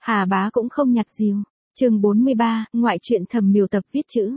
Hà Bá cũng không nhặt dìu. Chương 43, ngoại truyện Thẩm Miểu tập viết chữ.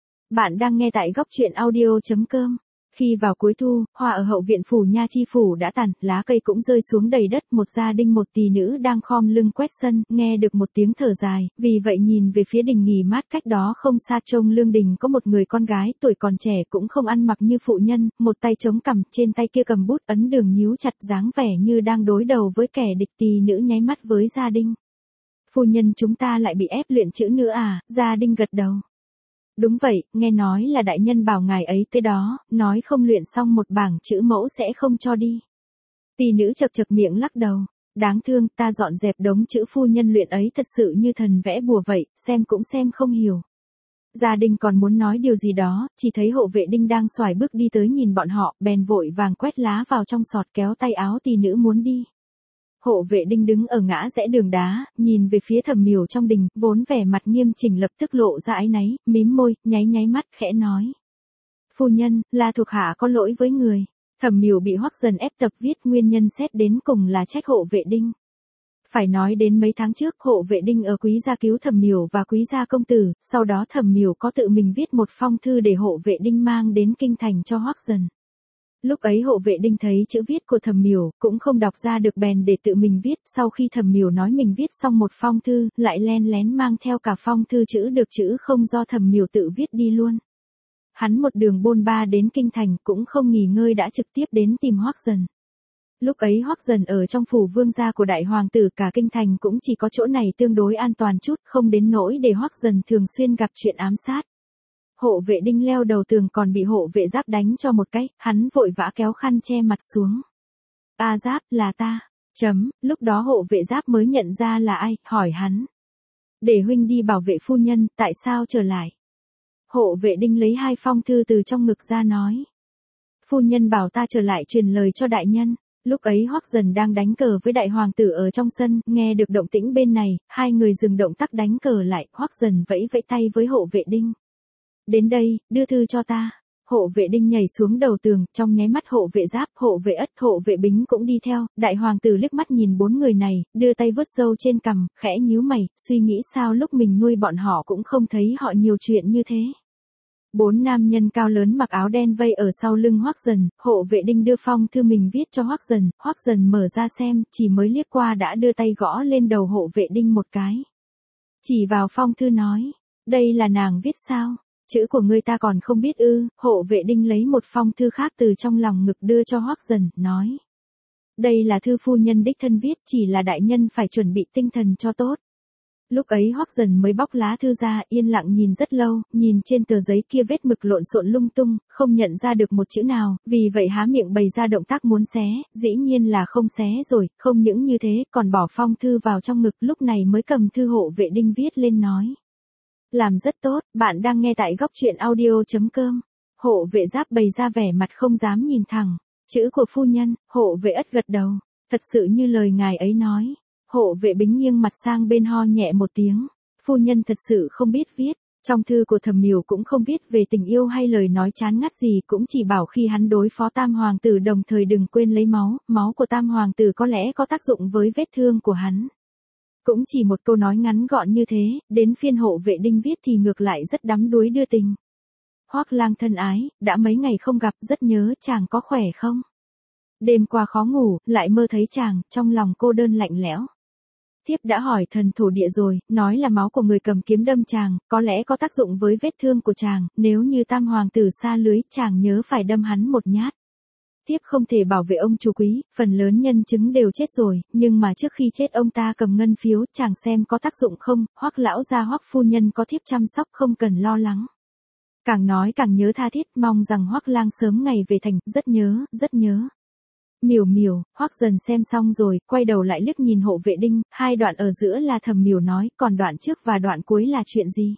Bạn đang nghe tại góc truyện audio.com. Khi vào cuối thu, hoa ở hậu viện phủ Nha Chi phủ đã tàn, lá cây cũng rơi xuống đầy đất, một gia đình một tỷ nữ đang khom lưng quét sân, nghe được một tiếng thở dài, vì vậy nhìn về phía đình nghỉ mát cách đó không xa trông lương đình có một người con gái tuổi còn trẻ cũng không ăn mặc như phụ nhân, một tay chống cằm, trên tay kia cầm bút ấn đường nhíu chặt dáng vẻ như đang đối đầu với kẻ địch. Tỷ nữ nháy mắt với gia đình. Phu nhân chúng ta lại bị ép luyện chữ nữa à? Gia đình gật đầu. Đúng vậy, nghe nói là đại nhân bảo ngài ấy tới đó, nói không luyện xong một bảng chữ mẫu sẽ không cho đi. Tỷ nữ chật chật miệng lắc đầu. Đáng thương, ta dọn dẹp đống chữ phu nhân luyện ấy thật sự như thần vẽ bùa vậy, xem cũng xem không hiểu. Gia đình còn muốn nói điều gì đó, chỉ thấy hộ vệ đinh đang xoài bước đi tới nhìn bọn họ, bèn vội vàng quét lá vào trong sọt kéo tay áo tỷ nữ muốn đi. Hộ vệ đinh đứng ở ngã rẽ đường đá, nhìn về phía Thẩm Miểu trong đình, vốn vẻ mặt nghiêm chỉnh lập tức lộ ra áy náy, mím môi, nháy mắt, khẽ nói. Phu nhân, là thuộc hạ có lỗi với người. Thẩm Miểu bị Hoắc Dần ép tập viết, nguyên nhân xét đến cùng là trách hộ vệ đinh. Phải nói đến mấy tháng trước, hộ vệ đinh ở Quý gia cứu Thẩm Miểu và Quý gia công tử, sau đó Thẩm Miểu có tự mình viết một phong thư để hộ vệ đinh mang đến kinh thành cho Hoắc Dần. Lúc ấy hộ vệ đinh thấy chữ viết của Thẩm Miểu, cũng không đọc ra được bèn để tự mình viết, sau khi Thẩm Miểu nói mình viết xong một phong thư, lại len lén mang theo cả phong thư chữ được chữ không do Thẩm Miểu tự viết đi luôn. Hắn một đường bôn ba đến kinh thành cũng không nghỉ ngơi đã trực tiếp đến tìm Hoắc Dần. Lúc ấy Hoắc Dần ở trong phủ vương gia của đại hoàng tử, cả kinh thành cũng chỉ có chỗ này tương đối an toàn chút, không đến nỗi để Hoắc Dần thường xuyên gặp chuyện ám sát. Hộ vệ đinh leo đầu tường còn bị hộ vệ Giáp đánh cho một cái, hắn vội vã kéo khăn che mặt xuống. A Giáp, là ta. Lúc đó hộ vệ Giáp mới nhận ra là ai, hỏi hắn. Để huynh đi bảo vệ phu nhân, tại sao trở lại? Hộ vệ đinh lấy hai phong thư từ trong ngực ra nói. Phu nhân bảo ta trở lại truyền lời cho đại nhân. Lúc ấy Hoắc Dần đang đánh cờ với đại hoàng tử ở trong sân, nghe được động tĩnh bên này, hai người dừng động tác đánh cờ lại, Hoắc Dần vẫy vẫy tay với hộ vệ đinh. Đến đây, đưa thư cho ta. Hộ vệ đinh nhảy xuống đầu tường, trong nháy mắt hộ vệ Giáp, hộ vệ Ất, hộ vệ Bính cũng đi theo, đại hoàng tử liếc mắt nhìn bốn người này, đưa tay vuốt râu trên cằm, khẽ nhíu mày, suy nghĩ sao lúc mình nuôi bọn họ cũng không thấy họ nhiều chuyện như thế. Bốn nam nhân cao lớn mặc áo đen vây ở sau lưng Hoắc Dần, hộ vệ đinh đưa phong thư mình viết cho Hoắc Dần mở ra xem, chỉ mới liếc qua đã đưa tay gõ lên đầu hộ vệ đinh một cái. Chỉ vào phong thư nói, đây là nàng viết sao? Chữ của ngươi ta còn không biết ư? Hộ vệ đinh lấy một phong thư khác từ trong lòng ngực đưa cho Hoắc Dần, nói. Đây là thư phu nhân đích thân viết, chỉ là đại nhân phải chuẩn bị tinh thần cho tốt. Lúc ấy Hoắc Dần mới bóc lá thư ra, yên lặng nhìn rất lâu, nhìn trên tờ giấy kia vết mực lộn xộn lung tung, không nhận ra được một chữ nào, vì vậy há miệng bày ra động tác muốn xé, dĩ nhiên là không xé rồi, không những như thế, còn bỏ phong thư vào trong ngực, lúc này mới cầm thư hộ vệ đinh viết lên nói. Làm rất tốt, bạn đang nghe tại góc truyện audio.com. Hộ vệ Giáp bày ra vẻ mặt không dám nhìn thẳng. Chữ của phu nhân, hộ vệ Ất gật đầu. Thật sự như lời ngài ấy nói. Hộ vệ Bính nghiêng mặt sang bên ho nhẹ một tiếng. Phu nhân thật sự không biết viết. Trong thư của Thẩm Miểu cũng không viết về tình yêu hay lời nói chán ngắt gì, cũng chỉ bảo khi hắn đối phó Tam Hoàng tử đồng thời đừng quên lấy máu của Tam Hoàng tử có lẽ có tác dụng với vết thương của hắn. Cũng chỉ một câu nói ngắn gọn như thế, đến phiên hộ vệ đinh viết thì ngược lại rất đắm đuối đưa tình. Hoắc lang thân ái, đã mấy ngày không gặp, rất nhớ chàng, có khỏe không? Đêm qua khó ngủ, lại mơ thấy chàng, trong lòng cô đơn lạnh lẽo. Thiếp đã hỏi thần thổ địa rồi, nói là máu của người cầm kiếm đâm chàng, có lẽ có tác dụng với vết thương của chàng, nếu như Tam Hoàng tử xa lưới, chàng nhớ phải đâm hắn một nhát. Thiếp không thể bảo vệ ông chủ quý, phần lớn nhân chứng đều chết rồi, nhưng mà trước khi chết ông ta cầm ngân phiếu, chàng xem có tác dụng không? Hoắc lão gia Hoắc phu nhân có thiếp chăm sóc, không cần lo lắng. Càng nói càng nhớ tha thiết, mong rằng Hoắc lang sớm ngày về thành, rất nhớ, rất nhớ. Miểu, Hoắc Dần xem xong rồi, quay đầu lại liếc nhìn hộ vệ đinh, hai đoạn ở giữa là Thẩm Miểu nói, còn đoạn trước và đoạn cuối là chuyện gì?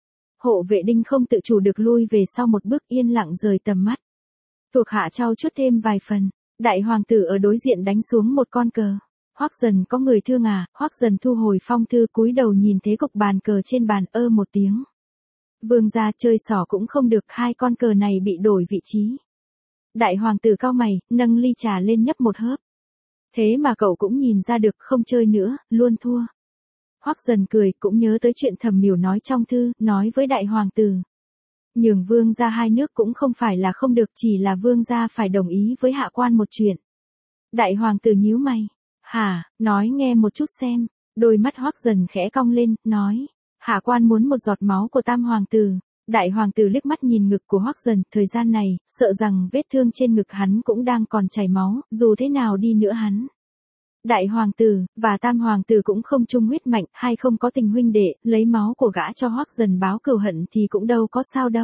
Hộ vệ đinh không tự chủ được lui về sau một bước, yên lặng rời tầm mắt. Thuộc hạ trau chuốt thêm vài phần, đại hoàng tử ở đối diện đánh xuống một con cờ. Hoắc Dần có người thương à? Hoắc Dần thu hồi phong thư, cúi đầu nhìn thế cục bàn cờ trên bàn, một tiếng. Vương gia chơi xỏ cũng không được, hai con cờ này bị đổi vị trí. Đại hoàng tử cau mày, nâng ly trà lên nhấp một hớp. Thế mà cậu cũng nhìn ra được, không chơi nữa, luôn thua. Hoắc Dần cười, cũng nhớ tới chuyện Thẩm Miểu nói trong thư, nói với đại hoàng tử. Nhường vương gia hai nước cũng không phải là không được, chỉ là vương gia phải đồng ý với hạ quan một chuyện. Đại hoàng tử nhíu mày. Hả, nói nghe một chút xem. Đôi mắt Hoắc Dần khẽ cong lên, nói. Hạ quan muốn một giọt máu của tam hoàng tử. Đại hoàng tử liếc mắt nhìn ngực của Hoắc Dần, thời gian này, sợ rằng vết thương trên ngực hắn cũng đang còn chảy máu, dù thế nào đi nữa hắn. Đại hoàng tử, và tam hoàng tử cũng không chung huyết mạch, hay không có tình huynh đệ, lấy máu của gã cho Hoắc Dần báo cừu hận thì cũng đâu có sao đâu.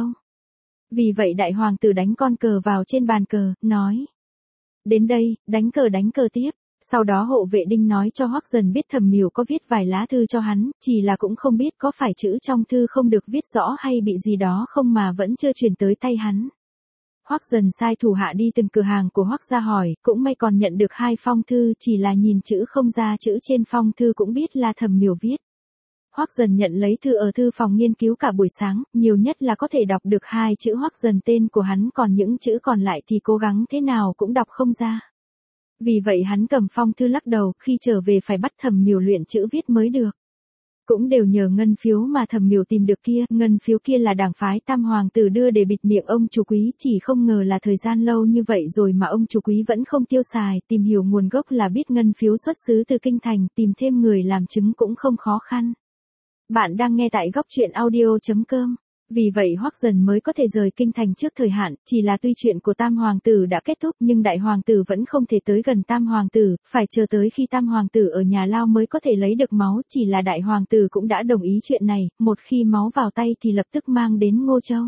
Vì vậy đại hoàng tử đánh con cờ vào trên bàn cờ, nói. Đến đây, đánh cờ tiếp. Sau đó hộ vệ đinh nói cho Hoắc Dần biết Thẩm Miểu có viết vài lá thư cho hắn, chỉ là cũng không biết có phải chữ trong thư không được viết rõ hay bị gì đó không mà vẫn chưa chuyển tới tay hắn. Hoắc Dần sai thủ hạ đi từng cửa hàng của Hoắc gia hỏi, cũng may còn nhận được 2 phong thư, chỉ là nhìn chữ không ra chữ trên phong thư cũng biết là Thẩm Miểu viết. Hoắc Dần nhận lấy thư ở thư phòng nghiên cứu cả buổi sáng, nhiều nhất là có thể đọc được 2 chữ Hoắc Dần tên của hắn, còn những chữ còn lại thì cố gắng thế nào cũng đọc không ra. Vì vậy hắn cầm phong thư lắc đầu, khi trở về phải bắt Thẩm Miểu luyện chữ viết mới được. Cũng đều nhờ ngân phiếu mà Thẩm Miểu tìm được kia, ngân phiếu kia là đảng phái tam hoàng tử đưa để bịt miệng ông chủ quý, chỉ không ngờ là thời gian lâu như vậy rồi mà ông chủ quý vẫn không tiêu xài, tìm hiểu nguồn gốc là biết ngân phiếu xuất xứ từ kinh thành, tìm thêm người làm chứng cũng không khó khăn. Bạn đang nghe tại góc truyện audio.com. Vì vậy Hoắc Dần mới có thể rời kinh thành trước thời hạn, chỉ là tuy chuyện của tam hoàng tử đã kết thúc nhưng đại hoàng tử vẫn không thể tới gần tam hoàng tử, phải chờ tới khi tam hoàng tử ở nhà lao mới có thể lấy được máu, chỉ là đại hoàng tử cũng đã đồng ý chuyện này, một khi máu vào tay thì lập tức mang đến Ngô Châu.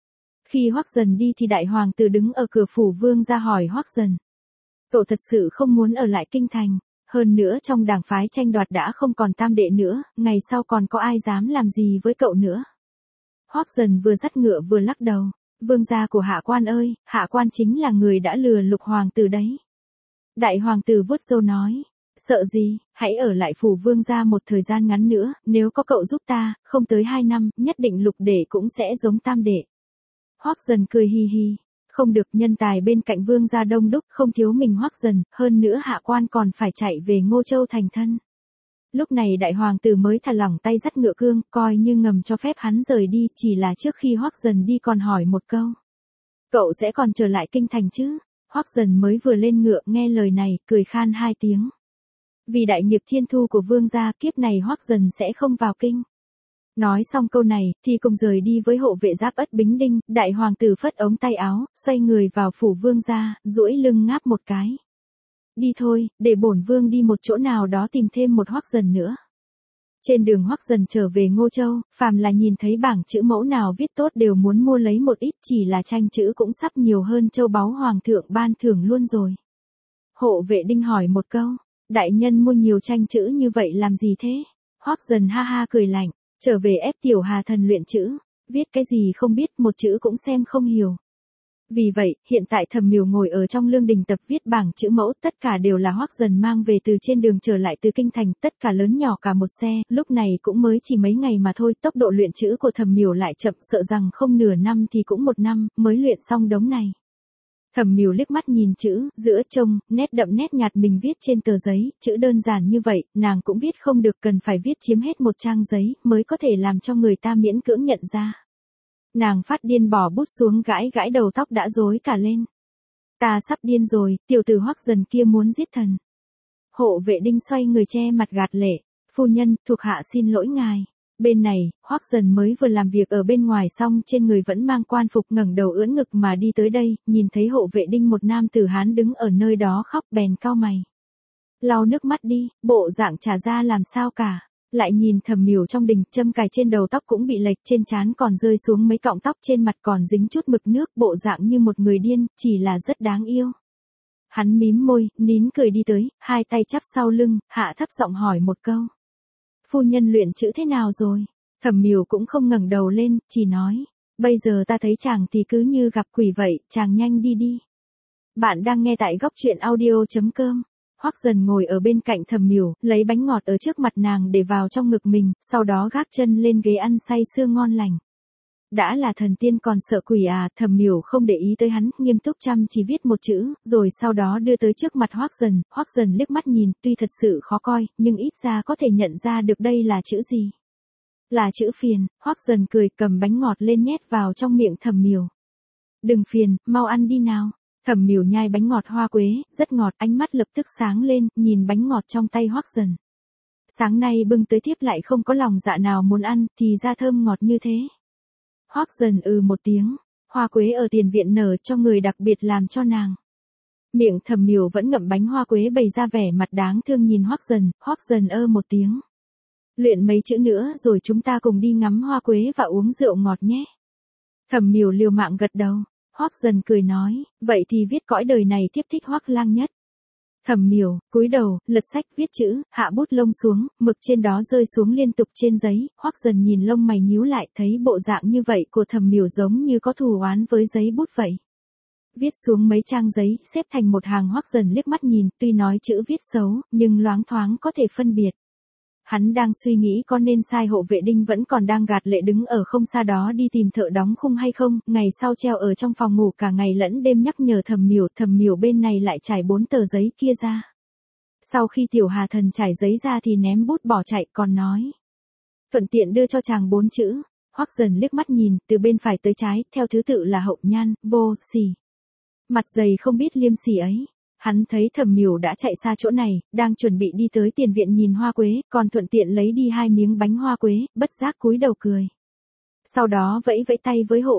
Khi Hoắc Dần đi thì đại hoàng tử đứng ở cửa phủ vương ra hỏi Hoắc Dần. Cậu thật sự không muốn ở lại kinh thành, hơn nữa trong đảng phái tranh đoạt đã không còn tam đệ nữa, ngày sau còn có ai dám làm gì với cậu nữa. Hoắc Dần vừa dắt ngựa vừa lắc đầu, vương gia của hạ quan ơi, hạ quan chính là người đã lừa Lục hoàng tử đấy. Đại hoàng tử vuốt râu nói, sợ gì, hãy ở lại phủ vương gia một thời gian ngắn nữa, nếu có cậu giúp ta, không tới 2 năm, nhất định Lục đệ cũng sẽ giống tam đệ. Hoắc Dần cười hi hi, không được, nhân tài bên cạnh vương gia đông đúc, không thiếu mình Hoắc Dần, hơn nữa hạ quan còn phải chạy về Ngô Châu thành thân. Lúc này đại hoàng tử mới thả lỏng tay dắt ngựa cương, coi như ngầm cho phép hắn rời đi, chỉ là trước khi Hoắc Dần đi còn hỏi một câu. Cậu sẽ còn trở lại kinh thành chứ? Hoắc Dần mới vừa lên ngựa nghe lời này, cười khan 2 tiếng. Vì đại nghiệp thiên thu của vương gia, kiếp này Hoắc Dần sẽ không vào kinh. Nói xong câu này, thì cùng rời đi với hộ vệ Giáp Ất Bính Đinh, đại hoàng tử phất ống tay áo, xoay người vào phủ vương gia, duỗi lưng ngáp một cái. Đi thôi, để bổn vương đi một chỗ nào đó tìm thêm một Hoắc Dần nữa. Trên đường Hoắc Dần trở về Ngô Châu, phàm là nhìn thấy bảng chữ mẫu nào viết tốt đều muốn mua lấy một ít, chỉ là tranh chữ cũng sắp nhiều hơn châu báu hoàng thượng ban thưởng luôn rồi. Hộ vệ Đinh hỏi một câu, đại nhân mua nhiều tranh chữ như vậy làm gì thế? Hoắc Dần ha ha cười lạnh, trở về ép tiểu Hà Thần luyện chữ, viết cái gì không biết, một chữ cũng xem không hiểu. Vì vậy, hiện tại Thẩm Miểu ngồi ở trong lương đình tập viết bảng chữ mẫu, tất cả đều là Hoắc Dần mang về từ trên đường trở lại từ kinh thành, tất cả lớn nhỏ cả một xe, lúc này cũng mới chỉ mấy ngày mà thôi, tốc độ luyện chữ của Thẩm Miểu lại chậm, sợ rằng không nửa năm thì cũng 1 năm, mới luyện xong đống này. Thẩm Miểu liếc mắt nhìn chữ, giữa trông, nét đậm nét nhạt mình viết trên tờ giấy, chữ đơn giản như vậy, nàng cũng viết không được, cần phải viết chiếm hết một trang giấy, mới có thể làm cho người ta miễn cưỡng nhận ra. Nàng phát điên bỏ bút xuống, gãi gãi đầu tóc đã rối cả lên. Ta sắp điên rồi, tiểu tử Hoắc Dần kia muốn giết thần. Hộ vệ Đinh xoay người che mặt gạt lệ, phu nhân, thuộc hạ xin lỗi ngài. Bên này, Hoắc Dần mới vừa làm việc ở bên ngoài xong, trên người vẫn mang quan phục, ngẩng đầu ưỡn ngực mà đi tới đây, nhìn thấy hộ vệ Đinh một nam tử Hán đứng ở nơi đó khóc, bèn cau mày. Lau nước mắt đi, bộ dạng trả ra làm sao cả. Lại nhìn Thẩm Miểu trong đình, châm cài trên đầu tóc cũng bị lệch, trên trán còn rơi xuống mấy cọng tóc, trên mặt còn dính chút mực nước, bộ dạng như một người điên, chỉ là rất đáng yêu. Hắn mím môi, nín cười đi tới, 2 tay chắp sau lưng, hạ thấp giọng hỏi một câu. Phu nhân luyện chữ thế nào rồi? Thẩm Miểu cũng không ngẩng đầu lên, chỉ nói. Bây giờ ta thấy chàng thì cứ như gặp quỷ vậy, chàng nhanh đi đi. Bạn đang nghe tại góc truyện audio.com. Hoắc Dần ngồi ở bên cạnh Thẩm Miểu, lấy bánh ngọt ở trước mặt nàng để vào trong ngực mình, sau đó gác chân lên ghế ăn say sưa ngon lành. Đã là thần tiên còn sợ quỷ à? Thẩm Miểu không để ý tới hắn, nghiêm túc chăm chỉ viết một chữ, rồi sau đó đưa tới trước mặt Hoắc Dần liếc mắt nhìn, tuy thật sự khó coi, nhưng ít ra có thể nhận ra được đây là chữ gì. Là chữ phiền. Hoắc Dần cười, cầm bánh ngọt lên nhét vào trong miệng Thẩm Miểu. Đừng phiền, mau ăn đi nào. Thẩm Miểu nhai bánh ngọt hoa quế, rất ngọt, ánh mắt lập tức sáng lên, nhìn bánh ngọt trong tay Hoắc Dần. Sáng nay bưng tới tiếp lại không có lòng dạ nào muốn ăn, thì ra thơm ngọt như thế. Hoắc Dần một tiếng, hoa quế ở tiền viện nở cho người đặc biệt làm cho nàng. Miệng Thẩm Miểu vẫn ngậm bánh hoa quế bày ra vẻ mặt đáng thương nhìn Hoắc Dần một tiếng. Luyện mấy chữ nữa rồi chúng ta cùng đi ngắm hoa quế và uống rượu ngọt nhé. Thẩm Miểu liều mạng gật đầu, Hoắc Dần cười nói, vậy thì viết cõi đời này tiếp thích Hoắc lang nhất. Thẩm Miểu, cúi đầu, lật sách viết chữ, hạ bút lông xuống, mực trên đó rơi xuống liên tục trên giấy, Hoắc Dần nhìn lông mày nhíu lại, thấy bộ dạng như vậy của Thẩm Miểu giống như có thù oán với giấy bút vậy. Viết xuống mấy trang giấy, xếp thành một hàng. Hoắc Dần liếc mắt nhìn, tuy nói chữ viết xấu, nhưng loáng thoáng có thể phân biệt. Hắn đang suy nghĩ có nên sai hộ vệ Đinh vẫn còn đang gạt lệ đứng ở không xa đó đi tìm thợ đóng khung hay không, ngày sau treo ở trong phòng ngủ cả ngày lẫn đêm nhắc nhở Thẩm Miểu bên này lại trải 4 tờ giấy kia ra. Sau khi Tiểu Hà Thần trải giấy ra thì ném bút bỏ chạy, còn nói. Thuận tiện đưa cho chàng 4 chữ. Hoắc Dần liếc mắt nhìn, từ bên phải tới trái, theo thứ tự là Hậu Nhan, Vô Sỉ. Mặt dày không biết liêm sỉ ấy. Hắn thấy Thẩm Miểu đã chạy xa chỗ này, đang chuẩn bị đi tới tiền viện nhìn hoa quế, còn thuận tiện lấy đi 2 miếng bánh hoa quế, bất giác cúi đầu cười. Sau đó vẫy vẫy tay với hộ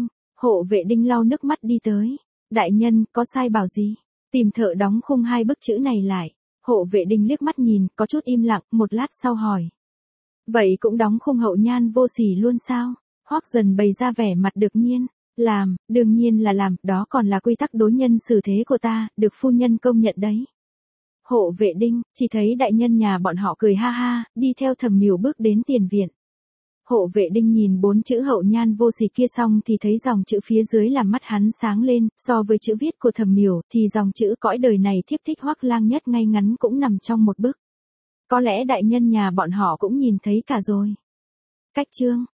vệ Đinh lau nước mắt đi tới. Đại nhân, có sai bảo gì? Tìm thợ đóng khung 2 bức chữ này lại. Hộ vệ Đinh liếc mắt nhìn, có chút im lặng, một lát sau hỏi. Vậy cũng đóng khung Hậu Nhan Vô Sỉ luôn sao? Hoắc Dần bày ra vẻ mặt được nhiên. Làm, đương nhiên là làm, đó còn là quy tắc đối nhân xử thế của ta, được phu nhân công nhận đấy. Hộ vệ Đinh, chỉ thấy đại nhân nhà bọn họ cười ha ha, đi theo Thẩm Miểu bước đến tiền viện. Hộ vệ Đinh nhìn 4 chữ Hậu Nhan Vô Sỉ kia xong thì thấy dòng chữ phía dưới làm mắt hắn sáng lên, so với chữ viết của Thẩm Miểu thì dòng chữ cõi đời này thiếp thích Hoắc lang nhất ngay ngắn cũng nằm trong một bức. Có lẽ đại nhân nhà bọn họ cũng nhìn thấy cả rồi. Cách chương